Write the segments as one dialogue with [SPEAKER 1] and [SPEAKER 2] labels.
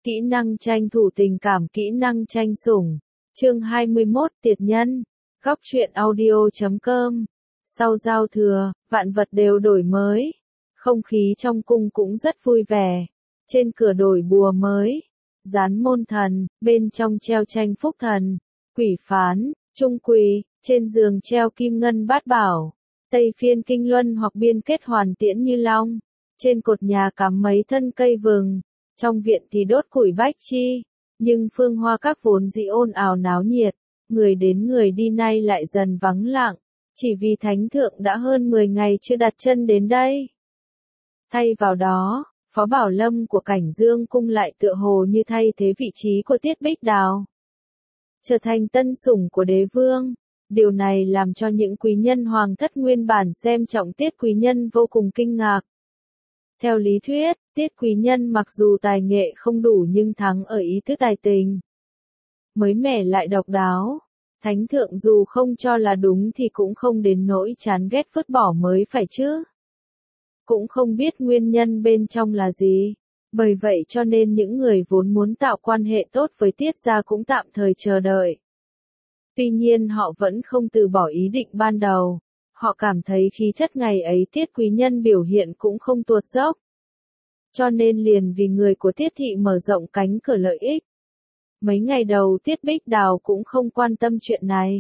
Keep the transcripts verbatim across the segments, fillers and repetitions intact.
[SPEAKER 1] Kỹ năng tranh thủ tình cảm, kỹ năng tranh sủng. Chương hai mươi mốt, Tiệt nhân. Góc truyện audio chấm com. Sau giao thừa, vạn vật đều đổi mới. Không khí trong cung cũng rất vui vẻ. Trên cửa đổi bùa mới. Dán môn thần, bên trong treo tranh phúc thần. Quỷ phán, trung quỳ, trên giường treo kim ngân bát bảo. Tây phiên kinh luân hoặc biên kết hoàn tiễn như long. Trên cột nhà cắm mấy thân cây vừng. Trong viện thì đốt củi bách chi, nhưng phương hoa các vốn dĩ ồn ào náo nhiệt, người đến người đi nay lại dần vắng lặng, chỉ vì thánh thượng đã hơn mười ngày chưa đặt chân đến đây. Thay vào đó, Phó Bảo Lâm của Cảnh Dương cung lại tựa hồ như thay thế vị trí của Tiết Bích Đào, trở thành tân sủng của đế vương. Điều này làm cho những quý nhân hoàng thất nguyên bản xem trọng Tiết quý nhân vô cùng kinh ngạc. Theo lý thuyết, Tiết quý nhân mặc dù tài nghệ không đủ nhưng thắng ở ý tứ tài tình. Mới mẻ lại độc đáo. Thánh thượng dù không cho là đúng thì cũng không đến nỗi chán ghét vứt bỏ mới phải chứ. Cũng không biết nguyên nhân bên trong là gì. Bởi vậy cho nên những người vốn muốn tạo quan hệ tốt với Tiết gia cũng tạm thời chờ đợi. Tuy nhiên họ vẫn không từ bỏ ý định ban đầu. Họ cảm thấy khí chất ngày ấy Tiết quý nhân biểu hiện cũng không tuột dốc. Cho nên liền vì người của Tiết thị mở rộng cánh cửa lợi ích. Mấy ngày đầu Tiết Bích Đào cũng không quan tâm chuyện này.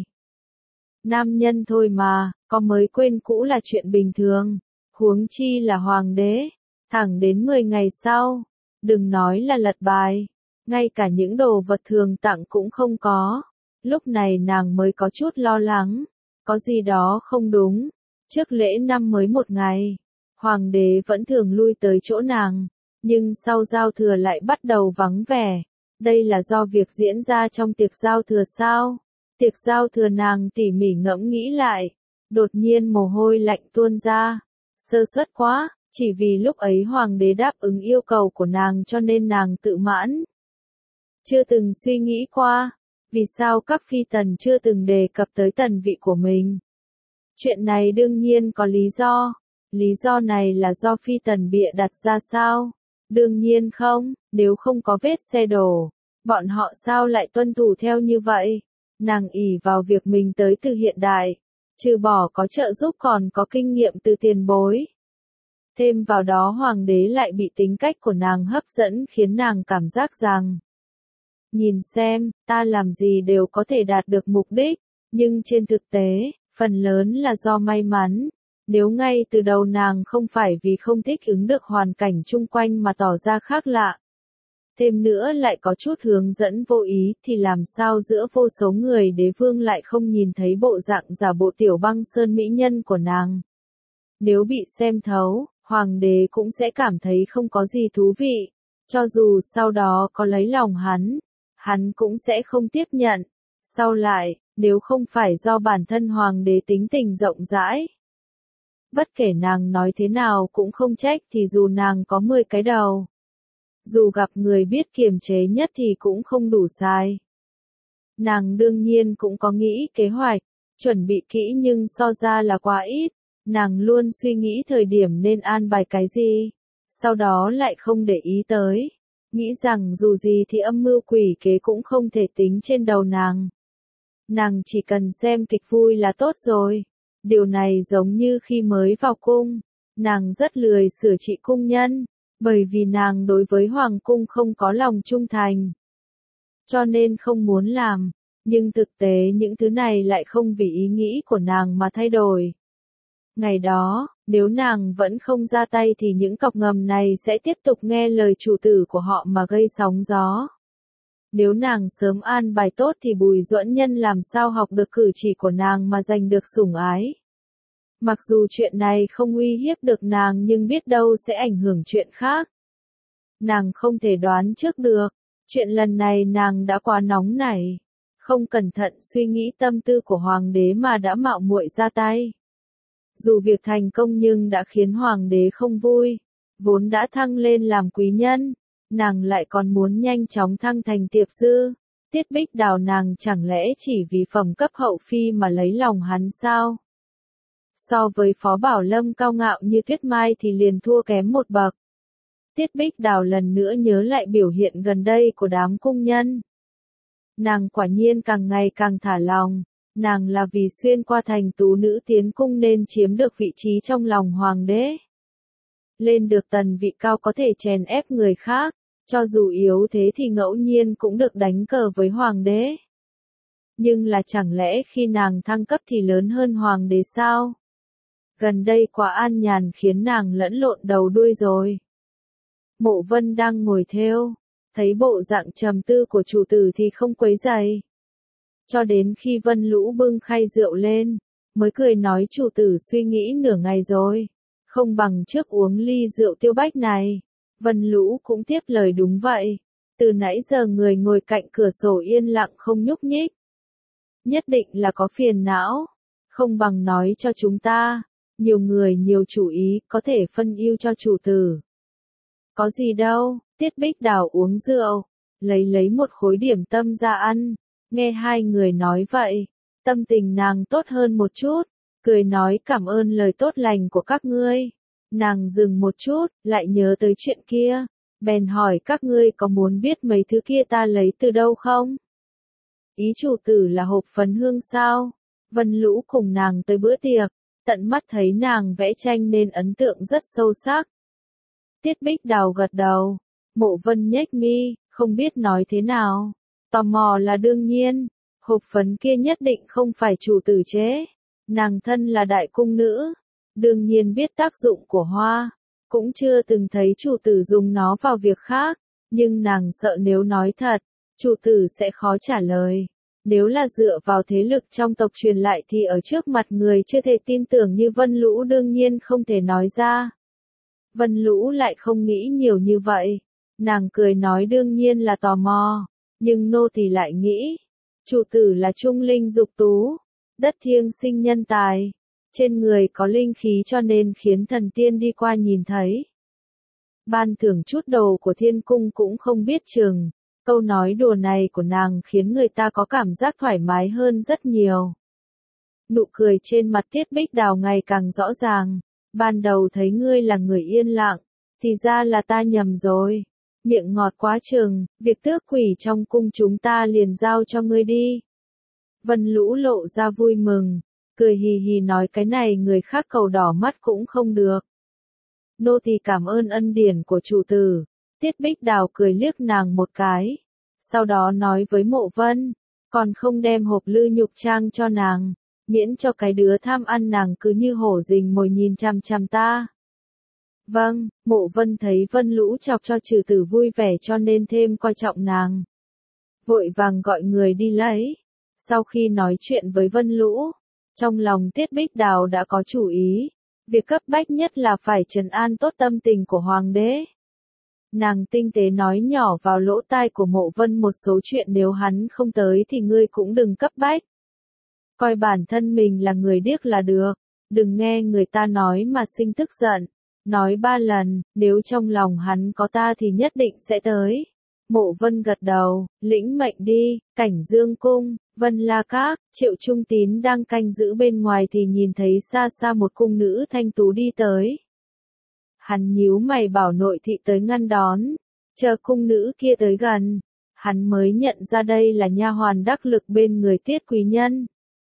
[SPEAKER 1] Nam nhân thôi mà, có mới quên cũ là chuyện bình thường. Huống chi là hoàng đế. Thẳng đến mười ngày sau, đừng nói là lật bài. Ngay cả những đồ vật thường tặng cũng không có. Lúc này nàng mới có chút lo lắng. Có gì đó không đúng. Trước lễ năm mới một ngày, hoàng đế vẫn thường lui tới chỗ nàng, nhưng sau giao thừa lại bắt đầu vắng vẻ. Đây là do việc diễn ra trong tiệc giao thừa sao? Tiệc giao thừa nàng tỉ mỉ ngẫm nghĩ lại, đột nhiên mồ hôi lạnh tuôn ra. Sơ suất quá, chỉ vì lúc ấy hoàng đế đáp ứng yêu cầu của nàng cho nên nàng tự mãn. Chưa từng suy nghĩ qua. Vì sao các phi tần chưa từng đề cập tới tần vị của mình? Chuyện này đương nhiên có lý do. Lý do này là do phi tần bịa đặt ra sao? Đương nhiên không, nếu không có vết xe đổ, bọn họ sao lại tuân thủ theo như vậy? Nàng ỷ vào việc mình tới từ hiện đại, trừ bỏ có trợ giúp còn có kinh nghiệm từ tiền bối. Thêm vào đó hoàng đế lại bị tính cách của nàng hấp dẫn khiến nàng cảm giác rằng nhìn xem, ta làm gì đều có thể đạt được mục đích, nhưng trên thực tế, phần lớn là do may mắn. Nếu ngay từ đầu nàng không phải vì không thích ứng được hoàn cảnh chung quanh mà tỏ ra khác lạ, thêm nữa lại có chút hướng dẫn vô ý thì làm sao giữa vô số người đế vương lại không nhìn thấy bộ dạng giả bộ tiểu băng sơn mỹ nhân của nàng. Nếu bị xem thấu, hoàng đế cũng sẽ cảm thấy không có gì thú vị, cho dù sau đó có lấy lòng hắn. Hắn cũng sẽ không tiếp nhận. Sau lại, nếu không phải do bản thân hoàng đế tính tình rộng rãi, bất kể nàng nói thế nào cũng không trách thì dù nàng có mười cái đầu. Dù gặp người biết kiềm chế nhất thì cũng không đủ sai. Nàng đương nhiên cũng có nghĩ kế hoạch, chuẩn bị kỹ nhưng so ra là quá ít. Nàng luôn suy nghĩ thời điểm nên an bài cái gì, sau đó lại không để ý tới. Nghĩ rằng dù gì thì âm mưu quỷ kế cũng không thể tính trên đầu nàng. Nàng chỉ cần xem kịch vui là tốt rồi. Điều này giống như khi mới vào cung. Nàng rất lười sửa trị cung nhân. Bởi vì nàng đối với hoàng cung không có lòng trung thành. Cho nên không muốn làm. Nhưng thực tế những thứ này lại không vì ý nghĩ của nàng mà thay đổi. Ngày đó, nếu nàng vẫn không ra tay thì những cọc ngầm này sẽ tiếp tục nghe lời chủ tử của họ mà gây sóng gió. Nếu nàng sớm an bài tốt thì Bùi Duẫn Nhân làm sao học được cử chỉ của nàng mà giành được sủng ái. Mặc dù chuyện này không uy hiếp được nàng nhưng biết đâu sẽ ảnh hưởng chuyện khác. Nàng không thể đoán trước được. Chuyện lần này nàng đã quá nóng nảy. Không cẩn thận suy nghĩ tâm tư của hoàng đế mà đã mạo muội ra tay. Dù việc thành công nhưng đã khiến hoàng đế không vui. Vốn đã thăng lên làm quý nhân, nàng lại còn muốn nhanh chóng thăng thành tiệp dư. Tiết Bích Đào nàng chẳng lẽ chỉ vì phẩm cấp hậu phi mà lấy lòng hắn sao? So với Phó Bảo Lâm cao ngạo như tuyết mai thì liền thua kém một bậc. Tiết Bích Đào lần nữa nhớ lại biểu hiện gần đây của đám cung nhân. Nàng quả nhiên càng ngày càng thả lòng, nàng là vì xuyên qua thành tú nữ tiến cung nên chiếm được vị trí trong lòng hoàng đế. Lên được tần vị cao có thể chèn ép người khác, cho dù yếu thế thì ngẫu nhiên cũng được đánh cờ với hoàng đế. Nhưng là chẳng lẽ khi nàng thăng cấp thì lớn hơn hoàng đế sao? Gần đây quá an nhàn khiến nàng lẫn lộn đầu đuôi rồi. Mộ Vân đang ngồi thêu, thấy bộ dạng trầm tư của chủ tử thì không quấy rầy. Cho đến khi Vân Lũ bưng khay rượu lên, mới cười nói chủ tử suy nghĩ nửa ngày rồi, không bằng trước uống ly rượu tiêu bách này. Vân Lũ cũng tiếp lời đúng vậy, từ nãy giờ người ngồi cạnh cửa sổ yên lặng không nhúc nhích. Nhất định là có phiền não, không bằng nói cho chúng ta, nhiều người nhiều chủ ý có thể phân ưu cho chủ tử. Có gì đâu, Tiết Bích Đào uống rượu, lấy lấy một khối điểm tâm ra ăn, nghe hai người nói vậy, tâm tình nàng tốt hơn một chút, cười nói cảm ơn lời tốt lành của các ngươi. Nàng dừng một chút, lại nhớ tới chuyện kia, bèn hỏi các ngươi có muốn biết mấy thứ kia ta lấy từ đâu không? Ý chủ tử là hộp phấn hương sao? Vân Lũ cùng nàng tới bữa tiệc, tận mắt thấy nàng vẽ tranh nên ấn tượng rất sâu sắc. Tiết Bích Đào gật đầu, Mộ Vân nhếch mi, không biết nói thế nào. Tò mò là đương nhiên, hộp phấn kia nhất định không phải chủ tử chế. Nàng thân là đại cung nữ, đương nhiên biết tác dụng của hoa, cũng chưa từng thấy chủ tử dùng nó vào việc khác, nhưng nàng sợ nếu nói thật, chủ tử sẽ khó trả lời. Nếu là dựa vào thế lực trong tộc truyền lại thì ở trước mặt người chưa thể tin tưởng như Vân Lũ đương nhiên không thể nói ra. Vân Lũ lại không nghĩ nhiều như vậy, nàng cười nói đương nhiên là tò mò, nhưng nô tỳ lại nghĩ, chủ tử là trung linh dục tú, đất thiêng sinh nhân tài, trên người có linh khí cho nên khiến thần tiên đi qua nhìn thấy. Ban thưởng chút đồ của thiên cung cũng không biết chừng, câu nói đùa này của nàng khiến người ta có cảm giác thoải mái hơn rất nhiều. Nụ cười trên mặt Tiết Bích Đào ngày càng rõ ràng, ban đầu thấy ngươi là người yên lặng, thì ra là ta nhầm rồi. Miệng ngọt quá chừng, việc tước quỷ trong cung chúng ta liền giao cho ngươi đi. Vân Lũ lộ ra vui mừng, cười hì hì nói cái này người khác cầu đỏ mắt cũng không được. Nô tỳ cảm ơn ân điển của chủ tử. Tiết Bích Đào cười liếc nàng một cái, sau đó nói với Mộ Vân, còn không đem hộp lư nhục trang cho nàng, miễn cho cái đứa tham ăn nàng cứ như hổ rình mồi nhìn chằm chằm ta. Vâng, Mộ Vân thấy Vân Lũ chọc cho trừ tử vui vẻ cho nên thêm coi trọng nàng. Vội vàng gọi người đi lấy. Sau khi nói chuyện với Vân Lũ, trong lòng Tiết Bích Đào đã có chủ ý, việc cấp bách nhất là phải trấn an tốt tâm tình của hoàng đế. Nàng tinh tế nói nhỏ vào lỗ tai của Mộ Vân một số chuyện nếu hắn không tới thì ngươi cũng đừng cấp bách. Coi bản thân mình là người điếc là được, đừng nghe người ta nói mà sinh tức giận. Nói ba lần, nếu trong lòng hắn có ta thì nhất định sẽ tới. Mộ Vân gật đầu, lĩnh mệnh đi. Cảnh Dương cung, Vân La Các, Triệu Trung Tín đang canh giữ bên ngoài thì nhìn thấy xa xa một cung nữ thanh tú đi tới. Hắn nhíu mày bảo nội thị tới ngăn đón, chờ cung nữ kia tới gần, hắn mới nhận ra đây là nha hoàn đắc lực bên người Tiết quý nhân.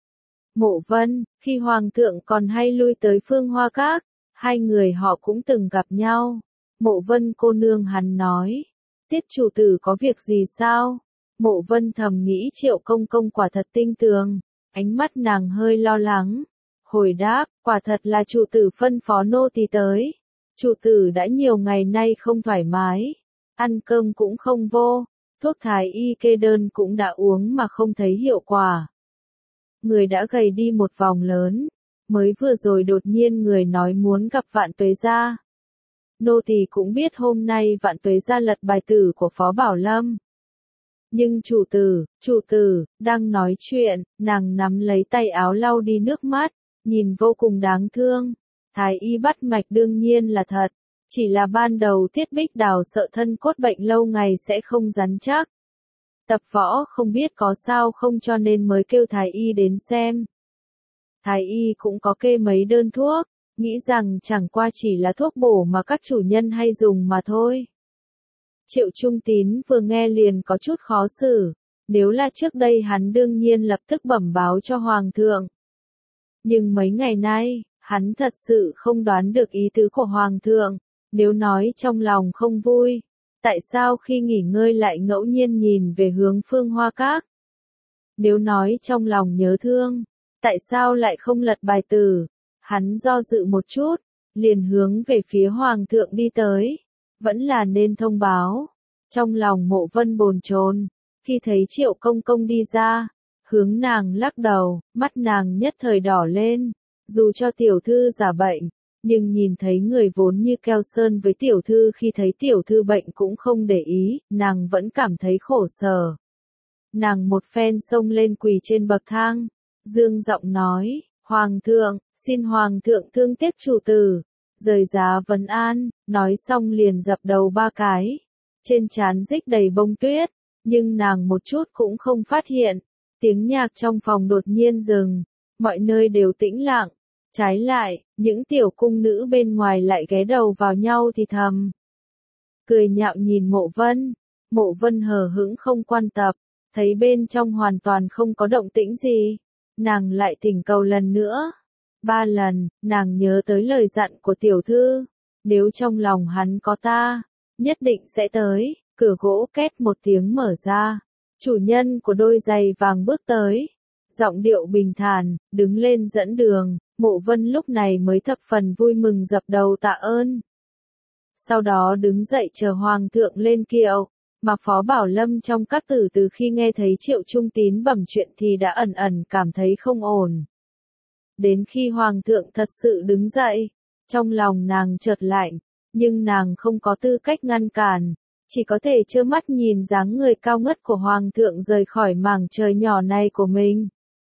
[SPEAKER 1] Mộ Vân, khi hoàng thượng còn hay lui tới Phương Hoa Các, hai người họ cũng từng gặp nhau. Mộ Vân cô nương hắn nói, Tiết chủ tử có việc gì sao? Mộ Vân thầm nghĩ Triệu công công quả thật tinh tường, ánh mắt nàng hơi lo lắng. Hồi đáp, quả thật là chủ tử phân phó nô tỳ tới. Chủ tử đã nhiều ngày nay không thoải mái, ăn cơm cũng không vô, thuốc thái y kê đơn cũng đã uống mà không thấy hiệu quả. Người đã gầy đi một vòng lớn, mới vừa rồi đột nhiên người nói muốn gặp Vạn Tuế Gia. Nô tỳ cũng biết hôm nay Vạn Tuế Gia lật bài tử của Phó Bảo Lâm. Nhưng chủ tử, chủ tử, đang nói chuyện, nàng nắm lấy tay áo lau đi nước mắt, nhìn vô cùng đáng thương. Thái y bắt mạch đương nhiên là thật, chỉ là ban đầu Tiết Bích Đào sợ thân cốt bệnh lâu ngày sẽ không rắn chắc. Tập võ không biết có sao không cho nên mới kêu thái y đến xem. Thái y cũng có kê mấy đơn thuốc, nghĩ rằng chẳng qua chỉ là thuốc bổ mà các chủ nhân hay dùng mà thôi. Triệu Trung Tín vừa nghe liền có chút khó xử, nếu là trước đây hắn đương nhiên lập tức bẩm báo cho Hoàng thượng. Nhưng mấy ngày nay, hắn thật sự không đoán được ý tứ của Hoàng thượng, nếu nói trong lòng không vui, tại sao khi nghỉ ngơi lại ngẫu nhiên nhìn về hướng Phương Hoa Các? Nếu nói trong lòng nhớ thương, tại sao lại không lật bài tử? Hắn do dự một chút, liền hướng về phía Hoàng thượng đi tới, vẫn là nên thông báo. Trong lòng Mộ Vân bồn chồn, khi thấy Triệu Công Công đi ra, hướng nàng lắc đầu, mắt nàng nhất thời đỏ lên, dù cho tiểu thư giả bệnh, nhưng nhìn thấy người vốn như keo sơn với tiểu thư khi thấy tiểu thư bệnh cũng không để ý, nàng vẫn cảm thấy khổ sở. Nàng một phen xông lên quỳ trên bậc thang, dương giọng nói, Hoàng thượng, xin Hoàng thượng thương tiếc chủ tử, rời giá vấn an, nói xong liền dập đầu ba cái, trên trán rích đầy bông tuyết, nhưng nàng một chút cũng không phát hiện, tiếng nhạc trong phòng đột nhiên dừng, mọi nơi đều tĩnh lặng, trái lại, những tiểu cung nữ bên ngoài lại ghé đầu vào nhau thì thầm. Cười nhạo nhìn Mộ Vân, Mộ Vân hờ hững không quan tâm, thấy bên trong hoàn toàn không có động tĩnh gì, nàng lại thỉnh cầu lần nữa. Ba lần, nàng nhớ tới lời dặn của tiểu thư, nếu trong lòng hắn có ta, nhất định sẽ tới, cửa gỗ két một tiếng mở ra, chủ nhân của đôi giày vàng bước tới, giọng điệu bình thản, đứng lên dẫn đường, Mộ Vân lúc này mới thập phần vui mừng dập đầu tạ ơn. Sau đó đứng dậy chờ Hoàng thượng lên kiệu, mà Phó Bảo Lâm trong các tử từ khi nghe thấy Triệu Trung Tín bẩm chuyện thì đã ẩn ẩn cảm thấy không ổn. Đến khi Hoàng thượng thật sự đứng dậy, trong lòng nàng chợt lạnh, nhưng nàng không có tư cách ngăn cản, chỉ có thể trơ mắt nhìn dáng người cao ngất của Hoàng thượng rời khỏi mảng trời nhỏ này của mình.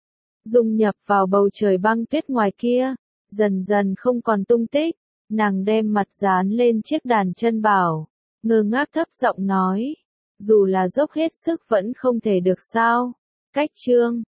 [SPEAKER 1] Dung nhập vào bầu trời băng tuyết ngoài kia, dần dần không còn tung tích, nàng đem mặt dán lên chiếc đàn chân bảo, ngơ ngác thấp giọng nói, dù là dốc hết sức vẫn không thể được sao. Cách chương